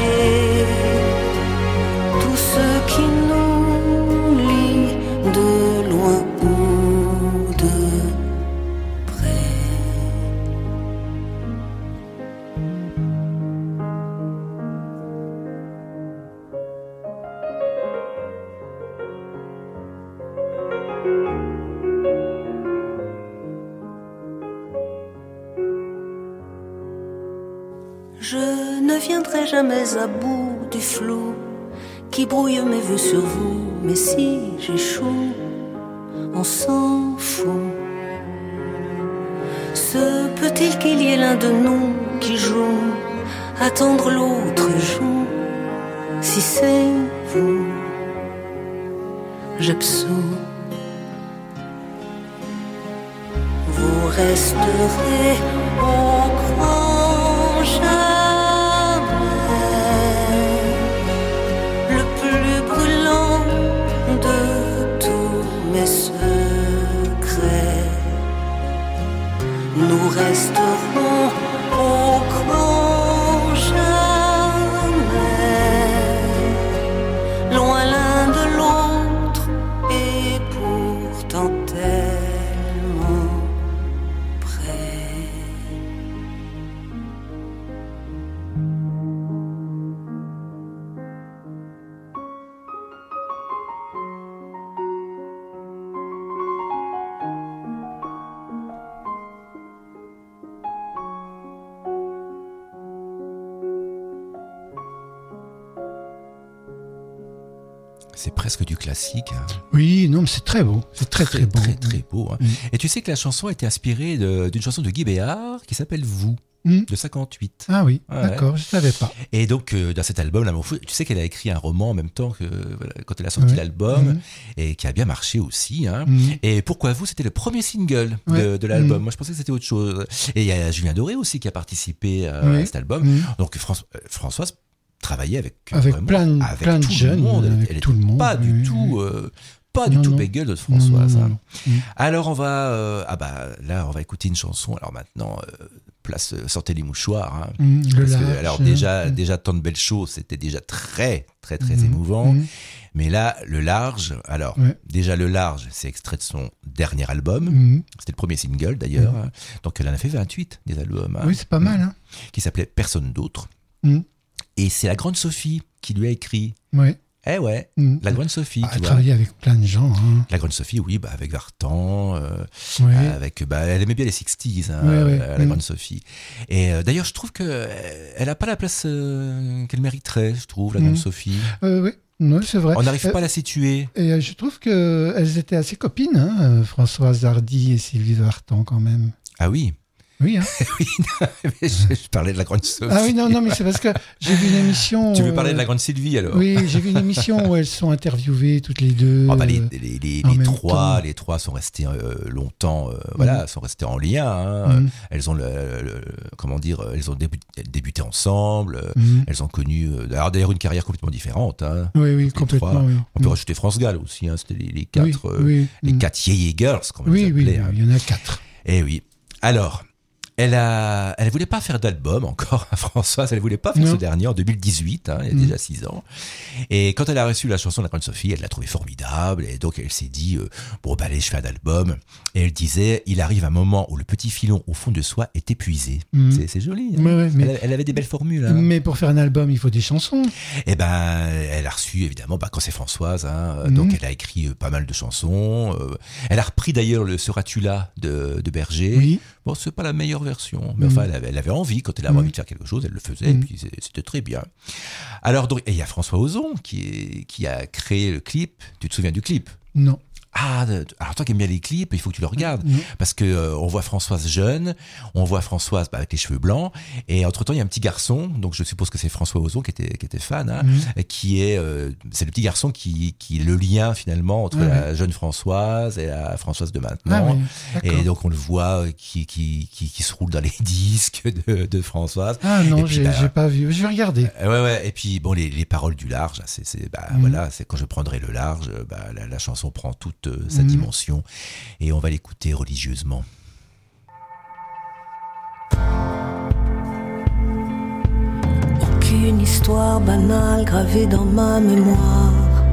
Speaker 3: tout ce qui nous lie de loin ou de près. Je ne viendrai jamais à bout du flou qui brouille mes vues sur vous. Mais si j'échoue, on s'en fout. Se peut-il qu'il y ait l'un de nous qui joue à tendre l'autre joue? Si c'est vous, j'absous. Vous resterez au grand jamais, le plus brûlant de tous mes secrets. resteront au grand jamais, loin l'un de l'autre et pourtant tellement près.
Speaker 6: C'est presque du classique. Hein.
Speaker 5: Oui, non, mais c'est très beau. C'est très beau.
Speaker 6: Très beau. Hein. Et tu sais que la chanson a été inspirée d'une chanson de Guy Béard qui s'appelle Vous, de 58.
Speaker 5: Ah oui, d'accord, je ne savais pas.
Speaker 6: Et donc, dans cet album, L'Amour fou, tu sais qu'elle a écrit un roman en même temps que quand elle a sorti l'album, et qui a bien marché aussi. Hein. Et Pourquoi Vous, c'était le premier single de l'album. Moi, je pensais que c'était autre chose. Et il y a Julien Doré aussi qui a participé à cet album. Donc, Françoise travaillait avec
Speaker 5: plein de jeunes,
Speaker 6: elle était pas du tout bégueule de Françoise. Non. Alors on va là on va écouter une chanson. Alors maintenant place sortez les mouchoirs. Hein, parce que, alors déjà tant de belles choses, c'était déjà très très très émouvant. Mais là le large. Alors déjà le large, c'est extrait de son dernier album. C'était le premier single d'ailleurs. Donc elle en a fait 28 des albums.
Speaker 5: Oui, c'est pas mal.
Speaker 6: Qui s'appelait Personne d'autre. Et c'est la grande Sophie qui lui a écrit. Eh ouais, la grande Sophie.
Speaker 5: Elle travaillait avec plein de gens. Hein.
Speaker 6: La grande Sophie, oui, avec Vartan, avec, elle aimait bien les 60s, la grande Sophie. Et d'ailleurs, je trouve qu'elle n'a pas la place qu'elle mériterait, je trouve, la grande Sophie.
Speaker 5: Oui, c'est vrai.
Speaker 6: On n'arrive pas à la situer.
Speaker 5: Et je trouve qu'elles étaient assez copines, hein, Françoise Hardy et Sylvie Vartan, quand même.
Speaker 6: Ah oui.
Speaker 5: Oui, hein.
Speaker 6: Oui, mais je parlais de la grande Sophie.
Speaker 5: Ah oui, non, mais c'est parce que j'ai vu une émission...
Speaker 6: Tu veux parler de la grande Sylvie, alors?
Speaker 5: Oui, j'ai vu une émission où elles sont interviewées toutes les deux.
Speaker 6: Les trois sont restées longtemps, sont restées en lien. Hein. Elles ont elles ont débuté ensemble. Elles ont connu, d'ailleurs, une carrière complètement différente. Hein.
Speaker 5: Oui, complètement. Oui.
Speaker 6: On peut rajouter France Gall aussi. Hein. C'était les quatre Yeye Girls, comme on les appelait.
Speaker 5: Oui, il y en a 4.
Speaker 6: Eh oui. Alors, elle voulait pas faire d'album encore, Françoise, elle voulait pas faire ce dernier en 2018, il y a déjà 6 ans. Et quand elle a reçu la chanson de la grande Sophie, elle l'a trouvé formidable, et donc elle s'est dit, allez, je fais un album. Et elle disait, il arrive un moment où le petit filon au fond de soi est épuisé. C'est joli. Hein. Elle avait des belles formules. Hein.
Speaker 5: Mais pour faire un album, il faut des chansons.
Speaker 6: Et elle a reçu, évidemment, quand c'est Françoise, donc elle a écrit pas mal de chansons. Elle a repris d'ailleurs le Seras-tu là de Berger.
Speaker 5: Oui.
Speaker 6: Bon, c'est pas la meilleure version, mais enfin, elle avait envie, quand elle avait envie de faire quelque chose, elle le faisait, et puis c'était très bien. Alors, donc, il y a François Ozon qui a créé le clip. Tu te souviens du clip?
Speaker 5: Non.
Speaker 6: Ah, alors toi qui aimes bien les clips, il faut que tu le regardes, parce que on voit Françoise jeune, on voit Françoise avec les cheveux blancs, et entre-temps il y a un petit garçon, donc je suppose que c'est François Ozon qui était fan, c'est le petit garçon qui est le lien finalement entre la jeune Françoise et la Françoise de maintenant, et donc on le voit qui se roule dans les disques de Françoise.
Speaker 5: Ah non, puis, j'ai pas vu, je vais regarder.
Speaker 6: Et puis bon, les paroles du large, c'est quand je prendrai le large, la chanson prend toute sa dimension, et on va l'écouter religieusement.
Speaker 3: Aucune histoire banale gravée dans ma mémoire.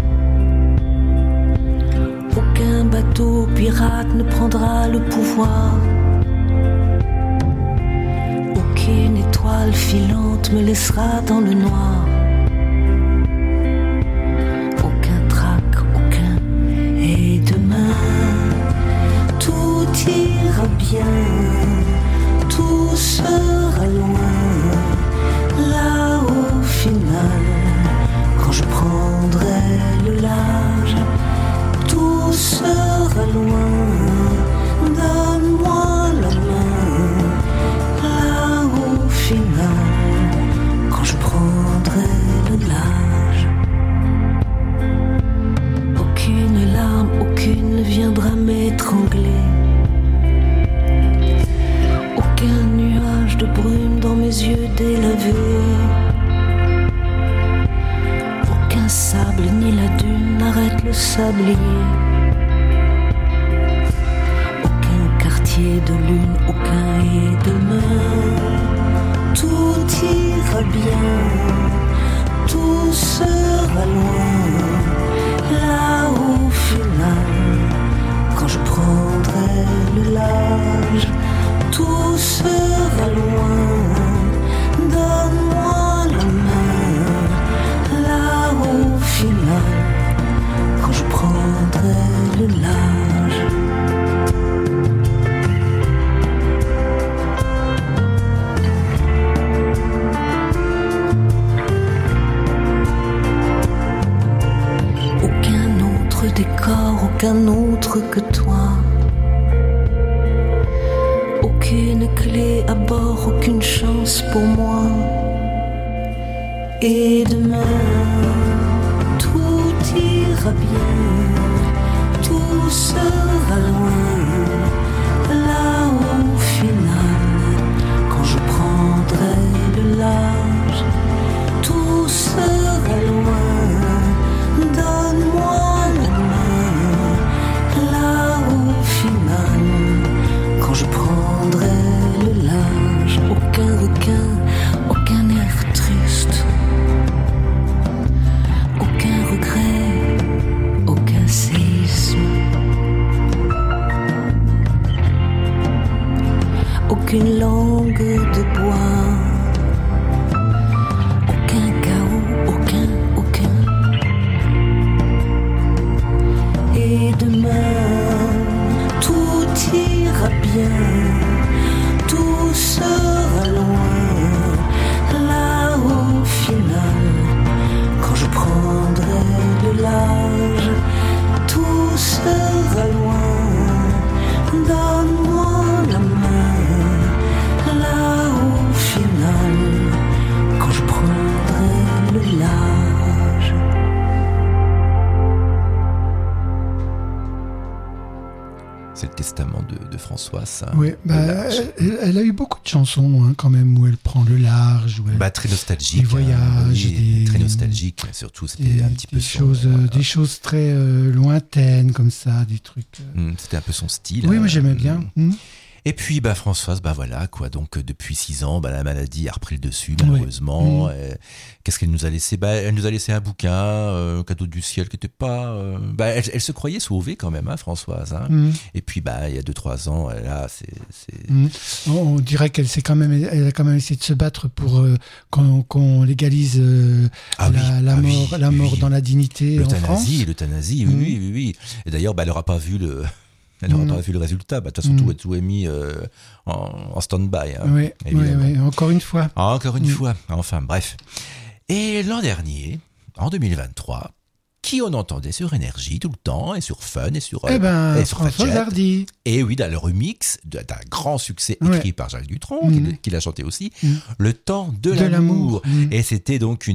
Speaker 3: Aucun bateau pirate ne prendra le pouvoir. Aucune étoile filante me laissera dans le noir. Et demain, tout ira bien, tout sera loin. Là au final, quand je prendrai le large, tout sera loin. Donne-moi la main. Là au final, quand je prendrai le large. Aucune larme, aucune ne viendra m'étrangler. Aucun nuage de brume dans mes yeux délavés. Aucun sable ni la dune n'arrête le sablier. Aucun quartier moitié de lune, aucun et demain. Tout ira bien, tout sera loin. Là au final, quand je prendrai le large, tout sera loin. Donne-moi la main. Là au final, quand je prendrai le large. Décor, aucun autre que toi. Aucune clé à bord, aucune chance pour moi. Et demain, tout ira bien, tout sera loin. Là au final, quand je prendrai le large, tout sera loin. Donne-moi quand je prendrai le large, aucun requin, aucun air triste, aucun regret, aucun séisme, aucune langue de bois, aucun chaos, aucun. Et demain, tout ira bien, tout sera loin. Là au final, quand je prendrai le large, tout sera loin. Donne-moi la main. Là au final, quand je prendrai le large.
Speaker 6: C'est le testament de Françoise, ça.
Speaker 5: Oui, elle a eu beaucoup de chansons quand même où elle prend le large.
Speaker 6: Très nostalgique.
Speaker 5: Des voyages.
Speaker 6: Très nostalgique, surtout. C'était un petit peu
Speaker 5: des choses très lointaines comme ça, des trucs.
Speaker 6: C'était un peu son style.
Speaker 5: Oui, moi j'aimais bien.
Speaker 6: Et puis Françoise, voilà quoi. Donc depuis 6 ans, la maladie a repris le dessus malheureusement. Qu'est-ce qu'elle nous a laissé ? Elle nous a laissé un bouquin, un cadeau du ciel qui n'était pas. Elle se croyait sauvée quand même, Françoise. Et puis il y a 2-3 ans, là, c'est.
Speaker 5: On dirait qu'elle a quand même essayé de se battre pour qu'on légalise la mort dans la dignité en France.
Speaker 6: L'euthanasie, oui. Et d'ailleurs, elle n'aura pas vu le. Elle n'aura pas vu le résultat. De toute façon, tout est mis en stand-by.
Speaker 5: Oui, encore une fois.
Speaker 6: Encore une fois. Enfin, bref. Et l'an dernier, en 2023, qui on entendait sur Énergie tout le temps, et sur Fun, et sur
Speaker 5: Françoise Hardy.
Speaker 6: Et oui, dans le remix d'un grand succès écrit par Jacques Dutronc, qui l'a chanté aussi, Le temps de l'amour. Et c'était donc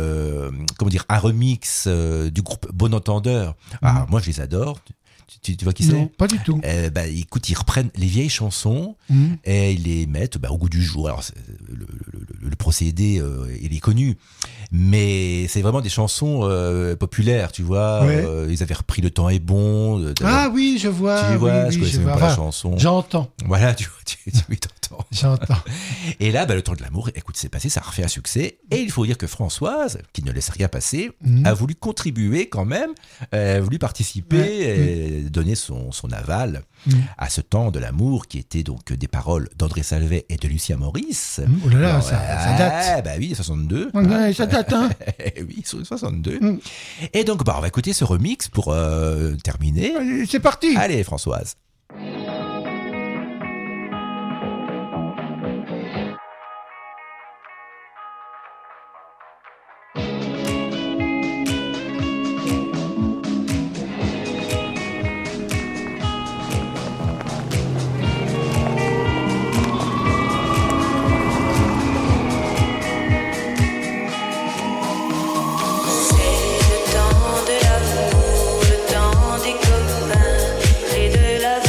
Speaker 6: un remix du groupe Bon Entendeur. Moi, je les adore. Tu vois qui c'est ?
Speaker 5: Non, pas du tout.
Speaker 6: Écoute, ils reprennent les vieilles chansons et ils les mettent au goût du jour. Alors, le procédé, il est connu, mais c'est vraiment des chansons populaires, tu vois. Ils avaient repris Le temps est bon.
Speaker 5: Oui, je vois.
Speaker 6: Tu vois, je connaissais même pas la chanson.
Speaker 5: J'entends.
Speaker 6: Voilà, tu t'entends.
Speaker 5: J'entends.
Speaker 6: Et là, Le temps de l'amour, écoute, c'est passé, ça a refait un succès. Et il faut dire que Françoise, qui ne laisse rien passer, a voulu contribuer quand même, a voulu participer, donner son aval à ce temps de l'amour qui était donc des paroles d'André Salvet et de Lucien Maurice.
Speaker 5: Oh là là, ça date.
Speaker 6: Oui, 62.
Speaker 5: Ça date, hein.
Speaker 6: Oui, 62. Et donc, on va écouter ce remix pour terminer.
Speaker 5: Allez, c'est parti.
Speaker 6: Allez, Françoise.
Speaker 3: Le temps de l'amour, le temps des copains, et de la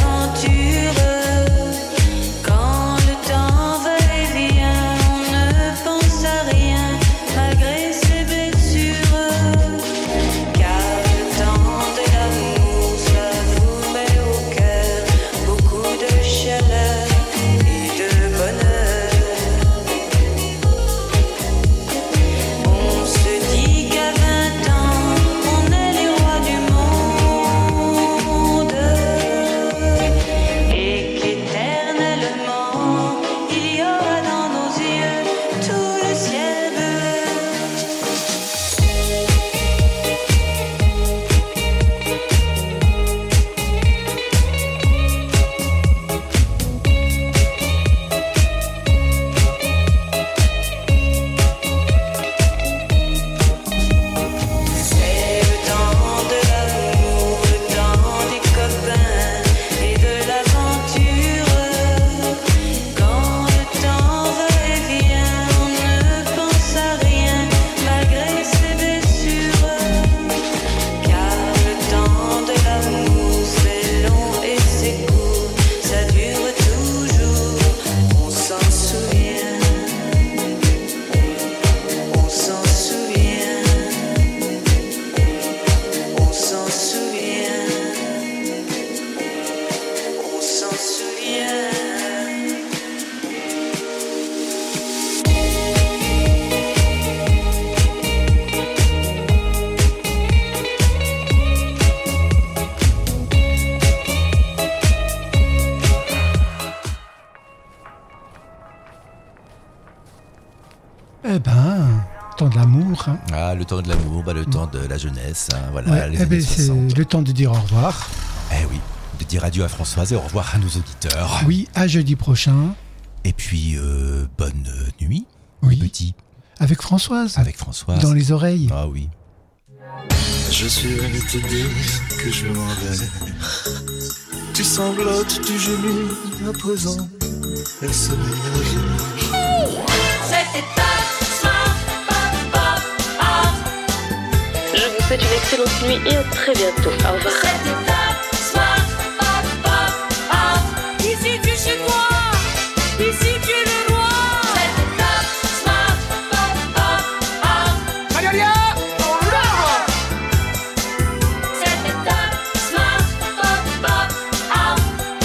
Speaker 5: l'amour. Hein.
Speaker 6: Ah, le temps de l'amour, le temps de la jeunesse. Hein, voilà,
Speaker 5: ouais,
Speaker 6: les années 60.
Speaker 5: C'est le temps de dire au revoir.
Speaker 6: Eh oui, de dire adieu à Françoise et au revoir à nos auditeurs.
Speaker 5: Oui, à jeudi prochain.
Speaker 6: Et puis, bonne nuit, petit.
Speaker 5: Avec Françoise.
Speaker 6: Avec Françoise.
Speaker 5: Dans les oreilles.
Speaker 6: Ah oui.
Speaker 8: Je suis venu te dire que je m'en vais. Tu sanglotes, tu gémis, à présent, elle se met à genoux.
Speaker 3: C'était ta smart pop pop art.
Speaker 9: Je vous souhaite une excellente nuit et à très bientôt. Au revoir.
Speaker 3: C'était ta smart pop pop art. Ici tu es chez moi, ici tu es le roi. C'était ta smart pop pop art. Magalia, on love. C'était ta smart pop pop art.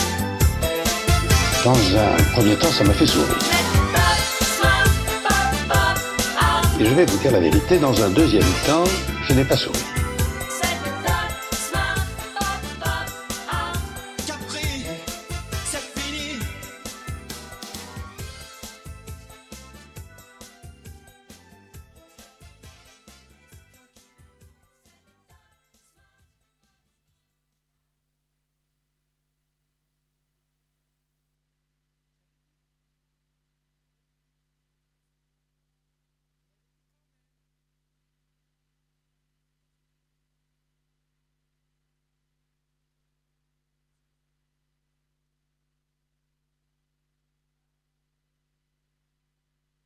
Speaker 10: Dans un premier temps, ça m'a fait sourire. Et je vais vous dire la vérité, dans un deuxième temps, je n'ai pas souri.